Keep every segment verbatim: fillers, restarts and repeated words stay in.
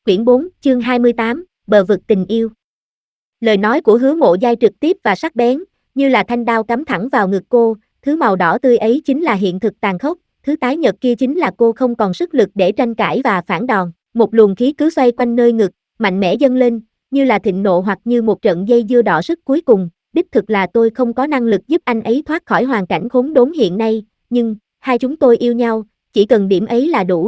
Quyển bốn, chương hai mươi tám, Bờ vực tình yêu. Lời nói của Hứa Mộ Giai trực tiếp và sắc bén, như là thanh đao cắm thẳng vào ngực cô, thứ màu đỏ tươi ấy chính là hiện thực tàn khốc, thứ tái nhợt kia chính là cô không còn sức lực để tranh cãi và phản đòn. Một luồng khí cứ xoay quanh nơi ngực, mạnh mẽ dâng lên, như là thịnh nộ hoặc như một trận dây dưa đỏ sức cuối cùng. Đích thực là tôi không có năng lực giúp anh ấy thoát khỏi hoàn cảnh khốn đốn hiện nay, nhưng hai chúng tôi yêu nhau, chỉ cần điểm ấy là đủ.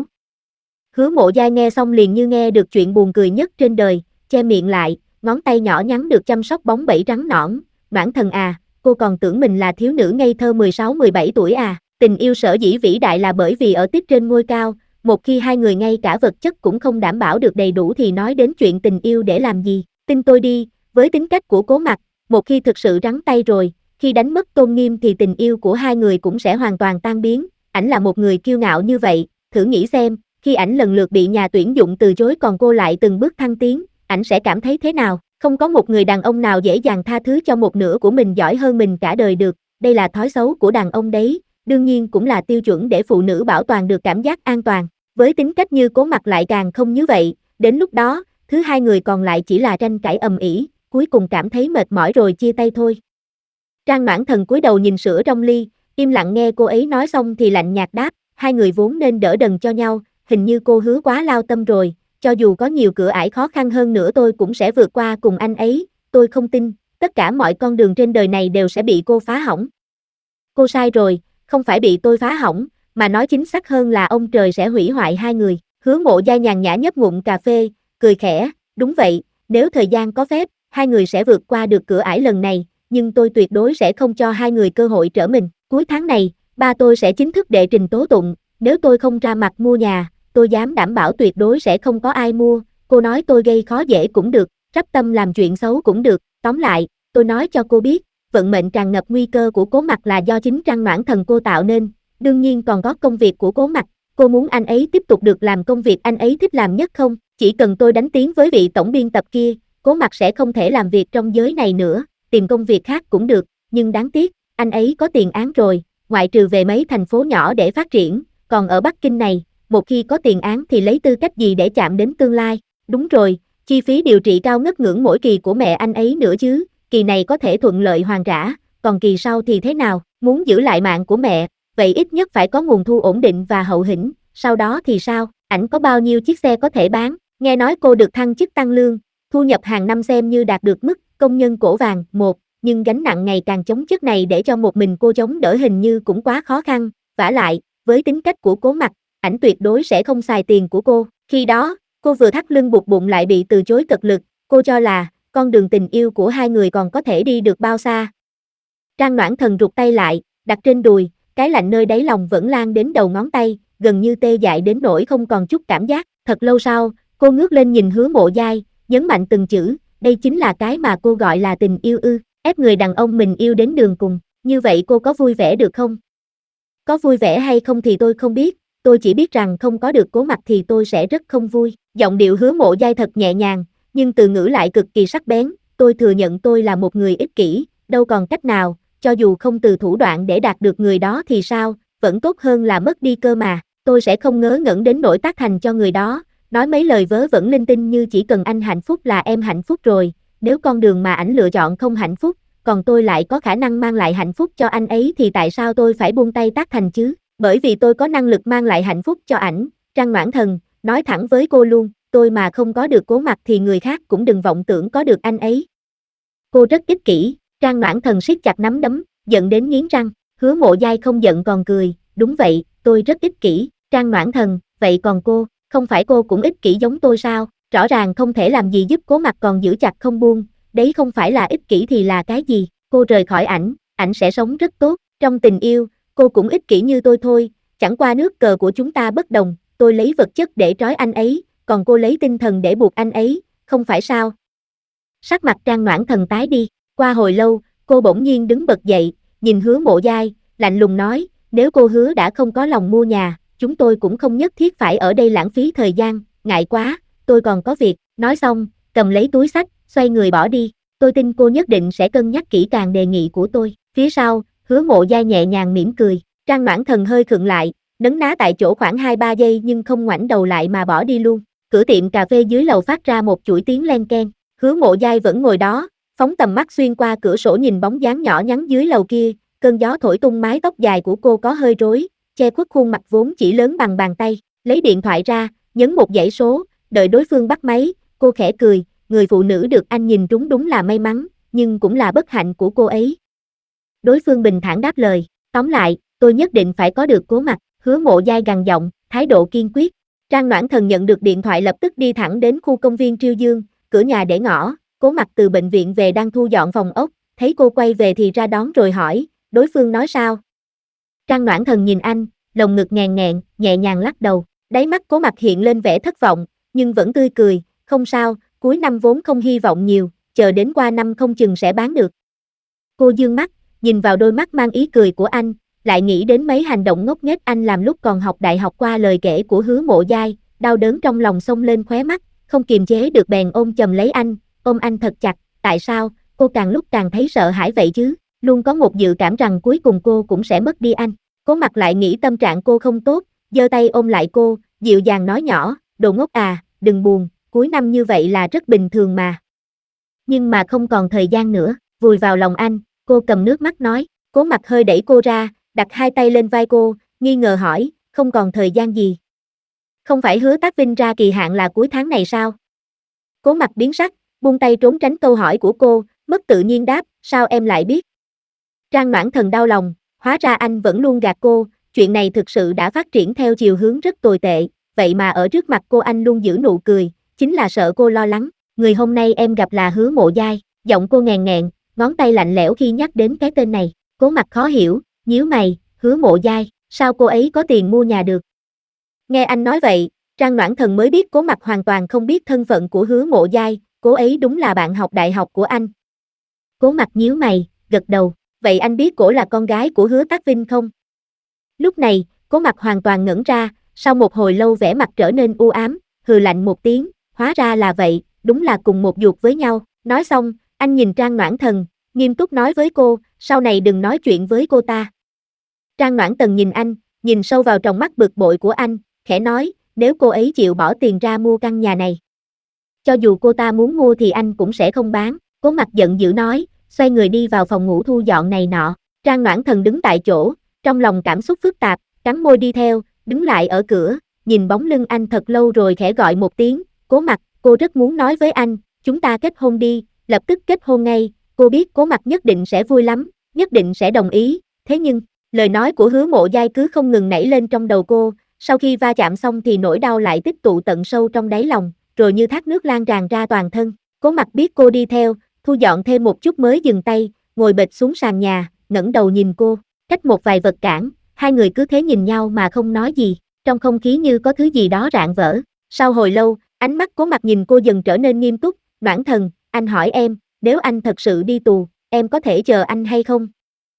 Hứa Mộ Giai nghe xong liền như nghe được chuyện buồn cười nhất trên đời, che miệng lại, ngón tay nhỏ nhắn được chăm sóc bóng bẩy trắng nõn. Noãn Thần à, cô còn tưởng mình là thiếu nữ ngây thơ mười sáu mười bảy tuổi à? Tình yêu sở dĩ vĩ đại là bởi vì ở tiếp trên ngôi cao, một khi hai người ngay cả vật chất cũng không đảm bảo được đầy đủ thì nói đến chuyện tình yêu để làm gì? Tin tôi đi, với tính cách của Cố Mặc, một khi thực sự rắn tay rồi, khi đánh mất tôn nghiêm thì tình yêu của hai người cũng sẽ hoàn toàn tan biến. Ảnh là một người kiêu ngạo như vậy, thử nghĩ xem, khi ảnh lần lượt bị nhà tuyển dụng từ chối còn cô lại từng bước thăng tiến, ảnh sẽ cảm thấy thế nào? Không có một người đàn ông nào dễ dàng tha thứ cho một nửa của mình giỏi hơn mình cả đời được, đây là thói xấu của đàn ông đấy, đương nhiên cũng là tiêu chuẩn để phụ nữ bảo toàn được cảm giác an toàn. Với tính cách như Cố Mặc lại càng không như vậy, đến lúc đó, thứ hai người còn lại chỉ là tranh cãi ầm ĩ, cuối cùng cảm thấy mệt mỏi rồi chia tay thôi. Trang Noãn Thần cúi đầu nhìn sữa trong ly, im lặng nghe cô ấy nói xong thì lạnh nhạt đáp, hai người vốn nên đỡ đần cho nhau, hình như cô Hứa quá lao tâm rồi, cho dù có nhiều cửa ải khó khăn hơn nữa tôi cũng sẽ vượt qua cùng anh ấy, tôi không tin, tất cả mọi con đường trên đời này đều sẽ bị cô phá hỏng. Cô sai rồi, không phải bị tôi phá hỏng, mà nói chính xác hơn là ông trời sẽ hủy hoại hai người. Hứa Mộ Giai nhàn nhã nhấp ngụm cà phê, cười khẽ, đúng vậy, nếu thời gian có phép, hai người sẽ vượt qua được cửa ải lần này, nhưng tôi tuyệt đối sẽ không cho hai người cơ hội trở mình. Cuối tháng này, ba tôi sẽ chính thức đệ trình tố tụng, nếu tôi không ra mặt mua nhà, tôi dám đảm bảo tuyệt đối sẽ không có ai mua. Cô nói tôi gây khó dễ cũng được, rắp tâm làm chuyện xấu cũng được, tóm lại, tôi nói cho cô biết, vận mệnh tràn ngập nguy cơ của Cố Mặc là do chính Trang Noãn Thần cô tạo nên, đương nhiên còn có công việc của Cố Mặc, cô muốn anh ấy tiếp tục được làm công việc anh ấy thích làm nhất không? Chỉ cần tôi đánh tiếng với vị tổng biên tập kia, Cố Mặc sẽ không thể làm việc trong giới này nữa, tìm công việc khác cũng được, nhưng đáng tiếc, anh ấy có tiền án rồi, ngoại trừ về mấy thành phố nhỏ để phát triển, còn ở Bắc Kinh này, một khi có tiền án thì lấy tư cách gì để chạm đến tương lai? Đúng rồi, chi phí điều trị cao ngất ngưỡng mỗi kỳ của mẹ anh ấy nữa chứ, kỳ này có thể thuận lợi hoàn trả, còn kỳ sau thì thế nào? Muốn giữ lại mạng của mẹ, vậy ít nhất phải có nguồn thu ổn định và hậu hĩnh, sau đó thì sao? Ảnh có bao nhiêu chiếc xe có thể bán? Nghe nói cô được thăng chức tăng lương, thu nhập hàng năm xem như đạt được mức công nhân cổ vàng một, nhưng gánh nặng ngày càng chống chất này để cho một mình cô chống đỡ hình như cũng quá khó khăn, vả lại, với tính cách của Cố Mặc, ảnh tuyệt đối sẽ không xài tiền của cô. Khi đó, cô vừa thắt lưng buộc bụng lại bị từ chối cật lực, cô cho là, con đường tình yêu của hai người còn có thể đi được bao xa. Trang Noãn Thần rụt tay lại, đặt trên đùi, cái lạnh nơi đáy lòng vẫn lan đến đầu ngón tay, gần như tê dại đến nỗi không còn chút cảm giác. Thật lâu sau, cô ngước lên nhìn Hứa Mộ Giai, nhấn mạnh từng chữ, đây chính là cái mà cô gọi là tình yêu ư, ép người đàn ông mình yêu đến đường cùng, như vậy cô có vui vẻ được không? Có vui vẻ hay không thì tôi không biết, tôi chỉ biết rằng không có được Cố Mặc thì tôi sẽ rất không vui. Giọng điệu Hứa Mộ Giai thật nhẹ nhàng, nhưng từ ngữ lại cực kỳ sắc bén, tôi thừa nhận tôi là một người ích kỷ, đâu còn cách nào, cho dù không từ thủ đoạn để đạt được người đó thì sao, vẫn tốt hơn là mất đi cơ mà, tôi sẽ không ngớ ngẩn đến nỗi tác thành cho người đó, nói mấy lời vớ vẩn linh tinh như chỉ cần anh hạnh phúc là em hạnh phúc rồi, nếu con đường mà ảnh lựa chọn không hạnh phúc, còn tôi lại có khả năng mang lại hạnh phúc cho anh ấy thì tại sao tôi phải buông tay tác thành chứ? Bởi vì tôi có năng lực mang lại hạnh phúc cho ảnh. Trang Noãn Thần, nói thẳng với cô luôn, tôi mà không có được Cố Mặc thì người khác cũng đừng vọng tưởng có được anh ấy. Cô rất ích kỷ. Trang Noãn Thần siết chặt nắm đấm, giận đến nghiến răng. Hứa Mộ Giai không giận còn cười, đúng vậy, tôi rất ích kỷ. Trang Noãn Thần, vậy còn cô, không phải cô cũng ích kỷ giống tôi sao? Rõ ràng không thể làm gì giúp Cố Mặc còn giữ chặt không buông, đấy không phải là ích kỷ thì là cái gì? Cô rời khỏi ảnh, ảnh sẽ sống rất tốt. Trong tình yêu, cô cũng ích kỷ như tôi thôi, chẳng qua nước cờ của chúng ta bất đồng, tôi lấy vật chất để trói anh ấy, còn cô lấy tinh thần để buộc anh ấy, không phải sao? Sắc mặt Trang Noãn Thần tái đi, qua hồi lâu, cô bỗng nhiên đứng bật dậy, nhìn Hứa Mộ Giai, lạnh lùng nói, nếu cô Hứa đã không có lòng mua nhà, chúng tôi cũng không nhất thiết phải ở đây lãng phí thời gian, ngại quá, tôi còn có việc. Nói xong, cầm lấy túi xách, xoay người bỏ đi, tôi tin cô nhất định sẽ cân nhắc kỹ càng đề nghị của tôi. Phía sau, Hứa Mộ Giai nhẹ nhàng mỉm cười, Trang Noãn Thần hơi khựng lại, nấn ná tại chỗ khoảng hai ba giây nhưng không ngoảnh đầu lại mà bỏ đi luôn. cửa tiệm cà phê dưới lầu phát ra một chuỗi tiếng len keng. Hứa Mộ Giai vẫn ngồi đó, phóng tầm mắt xuyên qua cửa sổ nhìn bóng dáng nhỏ nhắn dưới lầu kia, cơn gió thổi tung mái tóc dài của cô có hơi rối, che khuất khuôn mặt vốn chỉ lớn bằng bàn tay. Lấy điện thoại ra, nhấn một dãy số, đợi đối phương bắt máy, cô khẽ cười, người phụ nữ được anh nhìn trúng đúng là may mắn, nhưng cũng là bất hạnh của cô ấy. Đối phương bình thản đáp lời, tóm lại, tôi nhất định phải có được Cố Mặc. Hứa Mộ Giai gằn giọng, thái độ kiên quyết. Trang Noãn Thần nhận được điện thoại lập tức đi thẳng đến khu công viên Triêu Dương, cửa nhà để ngõ, Cố Mặc từ bệnh viện về đang thu dọn phòng ốc, thấy cô quay về thì ra đón rồi hỏi, đối phương nói sao? Trang Noãn Thần nhìn anh, lồng ngực ngàn nghẹn, nhẹ nhàng lắc đầu, đáy mắt Cố Mặc hiện lên vẻ thất vọng, nhưng vẫn tươi cười, không sao, cuối năm vốn không hy vọng nhiều, chờ đến qua năm không chừng sẽ bán được. Cô dương mắt, nhìn vào đôi mắt mang ý cười của anh, lại nghĩ đến mấy hành động ngốc nghếch anh làm lúc còn học đại học qua lời kể của Hứa Mộ Giai, đau đớn trong lòng xông lên khóe mắt, không kiềm chế được bèn ôm chầm lấy anh, ôm anh thật chặt, tại sao, cô càng lúc càng thấy sợ hãi vậy chứ, luôn có một dự cảm rằng cuối cùng cô cũng sẽ mất đi anh. Cố Mặc lại nghĩ tâm trạng cô không tốt, giơ tay ôm lại cô, dịu dàng nói nhỏ, đồ ngốc à, đừng buồn, cuối năm như vậy là rất bình thường mà. Nhưng mà không còn thời gian nữa, vùi vào lòng anh, cô cầm nước mắt nói, Cố Mặc hơi đẩy cô ra, đặt hai tay lên vai cô, nghi ngờ hỏi, không còn thời gian gì? Không phải Hứa Tác Vinh ra kỳ hạn là cuối tháng này sao? Cố Mặc biến sắc, buông tay trốn tránh câu hỏi của cô, mất tự nhiên đáp, sao em lại biết? Trang Noãn Thần đau lòng, hóa ra anh vẫn luôn gạt cô, chuyện này thực sự đã phát triển theo chiều hướng rất tồi tệ, vậy mà ở trước mặt cô anh luôn giữ nụ cười, chính là sợ cô lo lắng. Người hôm nay em gặp là Hứa Mộ Giai, giọng cô ngàn nghẹn, ngón tay lạnh lẽo khi nhắc đến cái tên này. Cố Mặc khó hiểu, nhíu mày, Hứa Mộ Giai, sao cô ấy có tiền mua nhà được? Nghe anh nói vậy, Trang Noãn Thần mới biết Cố Mặc hoàn toàn không biết thân phận của Hứa Mộ Giai, cô ấy đúng là bạn học đại học của anh. Cố Mặc nhíu mày, gật đầu, vậy anh biết cổ là con gái của Hứa Tác Vinh không? Lúc này, Cố Mặc hoàn toàn ngẩn ra, sau một hồi lâu vẻ mặt trở nên u ám, hừ lạnh một tiếng, hóa ra là vậy, đúng là cùng một ruột với nhau. Nói xong, anh nhìn Trang Noãn Thần, nghiêm túc nói với cô, sau này đừng nói chuyện với cô ta. Trang Noãn Thần nhìn anh, nhìn sâu vào tròng mắt bực bội của anh, khẽ nói, nếu cô ấy chịu bỏ tiền ra mua căn nhà này, cho dù cô ta muốn mua thì anh cũng sẽ không bán. Cố Mặc giận dữ nói, xoay người đi vào phòng ngủ thu dọn này nọ. Trang Noãn Thần đứng tại chỗ, trong lòng cảm xúc phức tạp, cắn môi đi theo, đứng lại ở cửa, nhìn bóng lưng anh thật lâu rồi khẽ gọi một tiếng, Cố Mặc, cô rất muốn nói với anh, chúng ta kết hôn đi, lập tức kết hôn ngay. Cô biết Cố Mặc nhất định sẽ vui lắm, nhất định sẽ đồng ý, thế nhưng, lời nói của Hứa Mộ Giai cứ không ngừng nảy lên trong đầu cô, sau khi va chạm xong thì nỗi đau lại tích tụ tận sâu trong đáy lòng, rồi như thác nước lan tràn ra toàn thân. Cố Mặc biết cô đi theo, thu dọn thêm một chút mới dừng tay, ngồi bệt xuống sàn nhà, ngẩng đầu nhìn cô, cách một vài vật cản, hai người cứ thế nhìn nhau mà không nói gì, trong không khí như có thứ gì đó rạn vỡ. Sau hồi lâu, ánh mắt Cố Mặc nhìn cô dần trở nên nghiêm túc, Noãn Thần, anh hỏi em, nếu anh thật sự đi tù, em có thể chờ anh hay không?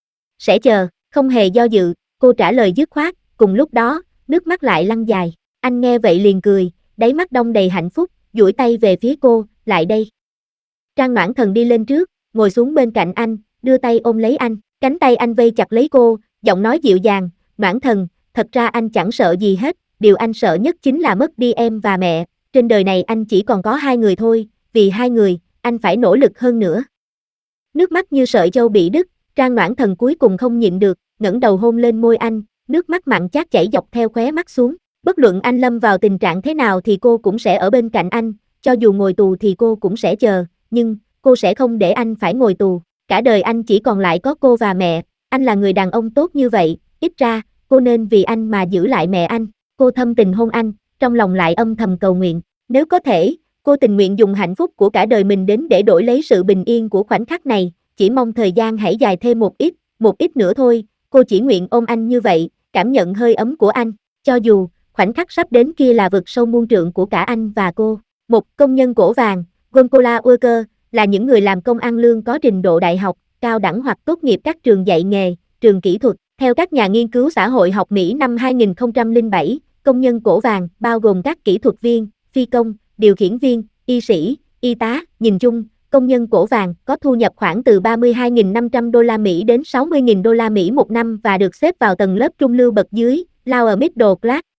Sẽ chờ, không hề do dự, cô trả lời dứt khoát, cùng lúc đó, nước mắt lại lăn dài. Anh nghe vậy liền cười, đáy mắt đong đầy hạnh phúc, duỗi tay về phía cô, lại đây. Trang Noãn Thần đi lên trước, ngồi xuống bên cạnh anh, đưa tay ôm lấy anh, cánh tay anh vây chặt lấy cô, giọng nói dịu dàng, Noãn Thần, thật ra anh chẳng sợ gì hết, điều anh sợ nhất chính là mất đi em và mẹ, trên đời này anh chỉ còn có hai người thôi, vì hai người, anh phải nỗ lực hơn nữa. Nước mắt như sợi châu bị đứt, Trang Noãn Thần cuối cùng không nhịn được, ngẩng đầu hôn lên môi anh, nước mắt mặn chát chảy dọc theo khóe mắt xuống, bất luận anh lâm vào tình trạng thế nào thì cô cũng sẽ ở bên cạnh anh, cho dù ngồi tù thì cô cũng sẽ chờ, nhưng, cô sẽ không để anh phải ngồi tù, cả đời anh chỉ còn lại có cô và mẹ, anh là người đàn ông tốt như vậy, ít ra, cô nên vì anh mà giữ lại mẹ anh. Cô thâm tình hôn anh, trong lòng lại âm thầm cầu nguyện, nếu có thể, cô tình nguyện dùng hạnh phúc của cả đời mình đến để đổi lấy sự bình yên của khoảnh khắc này, chỉ mong thời gian hãy dài thêm một ít, một ít nữa thôi, cô chỉ nguyện ôm anh như vậy, cảm nhận hơi ấm của anh, cho dù, khoảnh khắc sắp đến kia là vực sâu muôn trượng của cả anh và cô. Một công nhân cổ vàng, Goncola Worker, là những người làm công ăn lương có trình độ đại học, cao đẳng hoặc tốt nghiệp các trường dạy nghề, trường kỹ thuật. Theo các nhà nghiên cứu xã hội học Mỹ năm hai nghìn không trăm lẻ bảy, công nhân cổ vàng bao gồm các kỹ thuật viên, phi công, điều khiển viên, y sĩ, y tá. Nhìn chung, công nhân cổ vàng có thu nhập khoảng từ ba mươi hai nghìn năm trăm đô la Mỹ đến sáu mươi nghìn đô la Mỹ một năm và được xếp vào tầng lớp trung lưu bậc dưới, lower middle class.